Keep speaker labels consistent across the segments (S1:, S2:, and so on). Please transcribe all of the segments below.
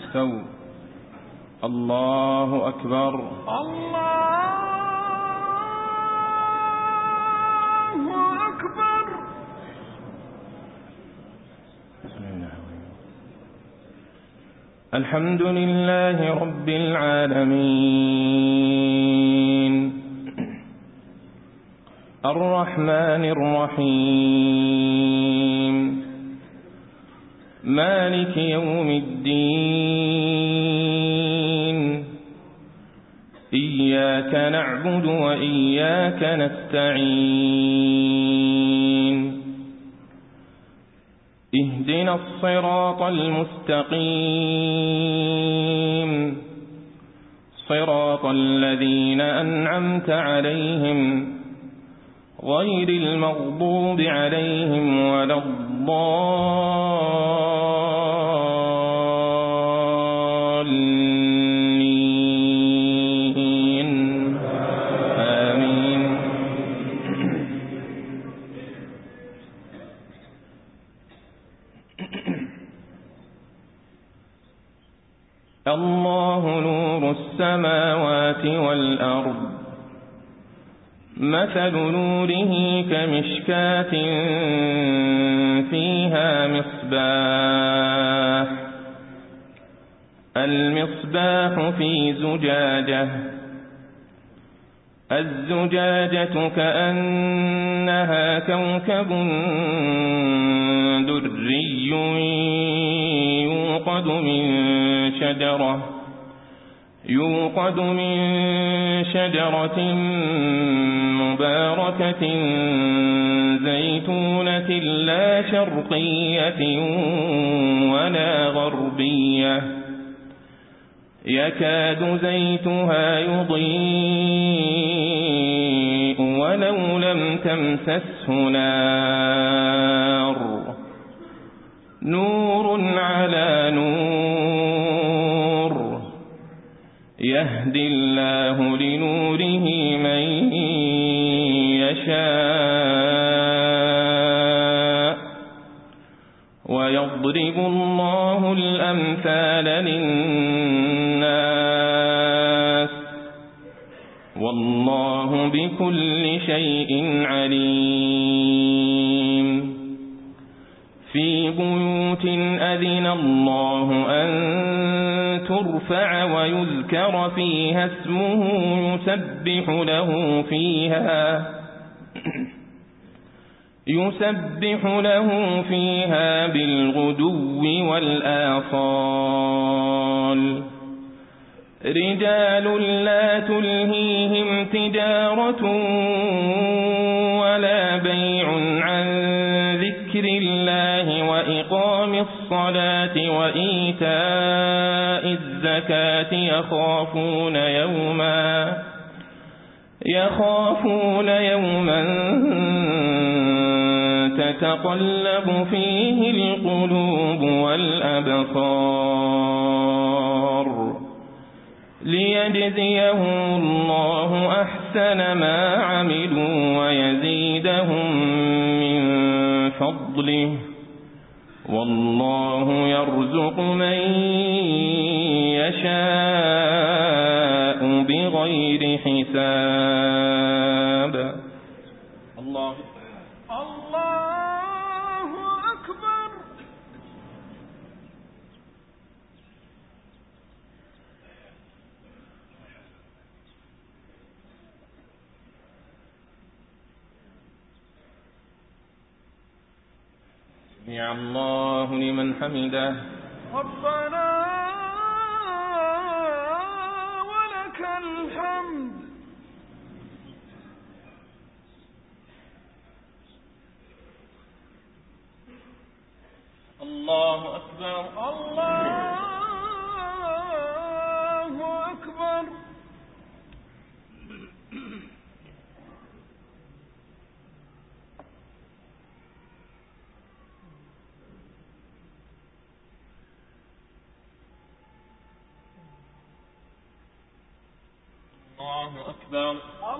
S1: استووا. الله أكبر.
S2: الله أكبر.
S1: الحمد لله رب العالمين الرحمن الرحيم مالك يوم الدين إياك نعبد وإياك نستعين اهدنا الصراط المستقيم صراط الذين أنعمت عليهم غير المغضوب عليهم ولا الضالين آمين. الله نور السماوات والأرض مثل نوره كمشكاة فيها مصباح المصباح في زجاجة الزجاجة كأنها كوكب دري يوقد من شجرة مباركة زيتونة لا شرقية ولا غربية يكاد زيتها يضيء ولو لم تمسسه نار نور على نور يهدي الله لنوره من يشاء ويضرب الله الأمثال للناس والله بكل شيء عليم. في بيوت أذن الله أن ترفع ويذكر فيها اسمه يسبح له فيها بالغدو والآصال رجال لا تلهيهم تجارة ولا بيع عن ذكر الله وإقام الصلاة وإيتاء الزكاة يخافون يوما تتقلب فيه القلوب والأبصار ليجزيهم الله أحسن ما عملوا ويزيدهم من فضله والله يرزق من يشاء بغير حساب. الله
S2: أكبر.
S1: سمع الله لمن حمده
S2: ربنا ولك الحمد.
S1: الله أكبر.
S2: الله أكبر.
S1: الله أكبر.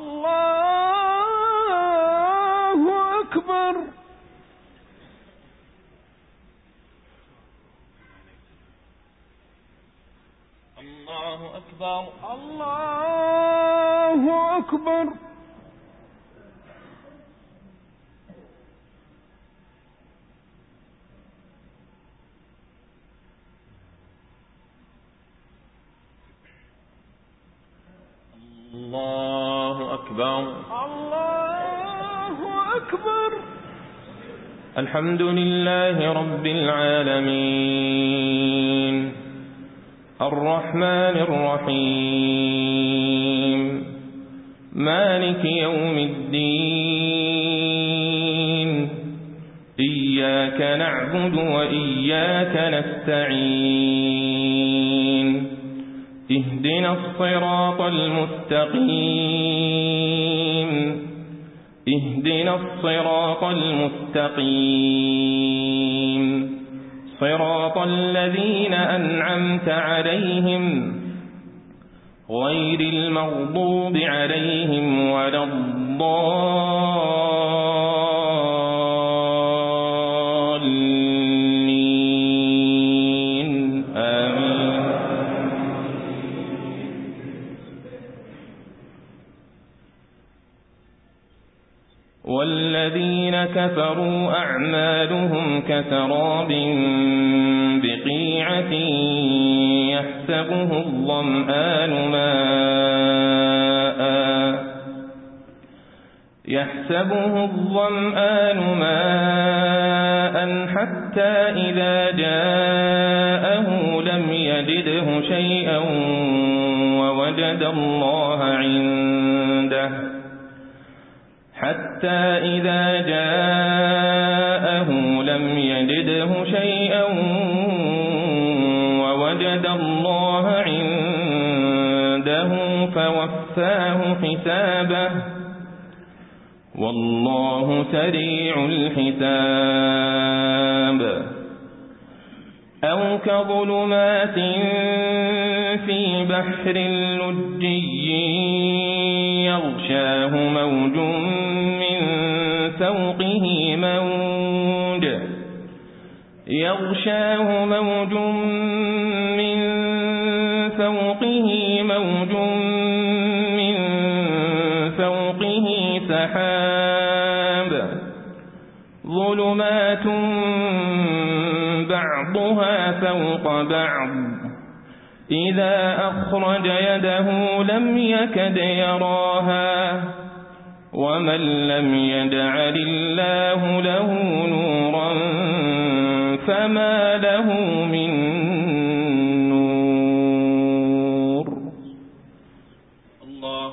S2: الله أكبر.
S1: الله أكبر.
S2: الله أكبر.
S1: الله أكبر.
S2: الله أكبر.
S1: الحمد لله رب العالمين الرحمن الرحيم مالك يوم الدين إياك نعبد وإياك نستعين اهدنا الصراط المستقيم اهدنا الصراط المستقيم صراط الذين أنعمت عليهم غير المغضوب عليهم ولا الضالين آمين. والذين كفروا أعمالهم كسراب بقيعة يحسبه الظمآن ماء حتى إذا جاءه لم يجده شيئا ووجد الله عنده حتى إذا جاءه لم يجده شيئا ووجد الله عنده فوفاه حسابه والله سريع الحساب. أو كظلمات في بحر لجي يغشاه موج من فوقه موج من فوقه سحاب ظلمات بعضها فوق بعض إذا أخرج يده لم يكد يراها ومن لم يجعل الله له نورا فما له من نور. الله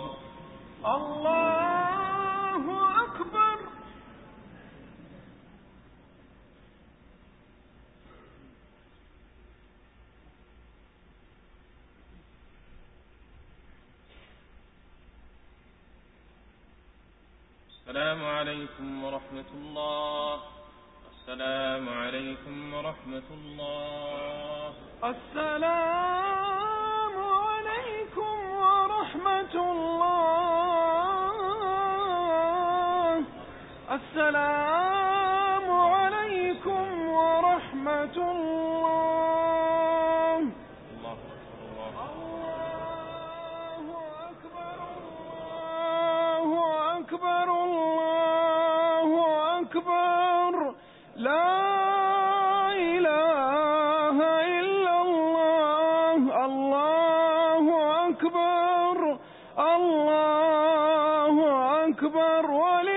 S2: أكبر.
S1: السلام عليكم ورحمة الله. السلام عليكم ورحمة الله.
S2: السلام عليكم ورحمة الله. السلام عليكم ورحمة الله.
S1: الله
S2: أكبر. الله أكبر. الله أكبر. لا إله إلا الله. الله أكبر. الله أكبر.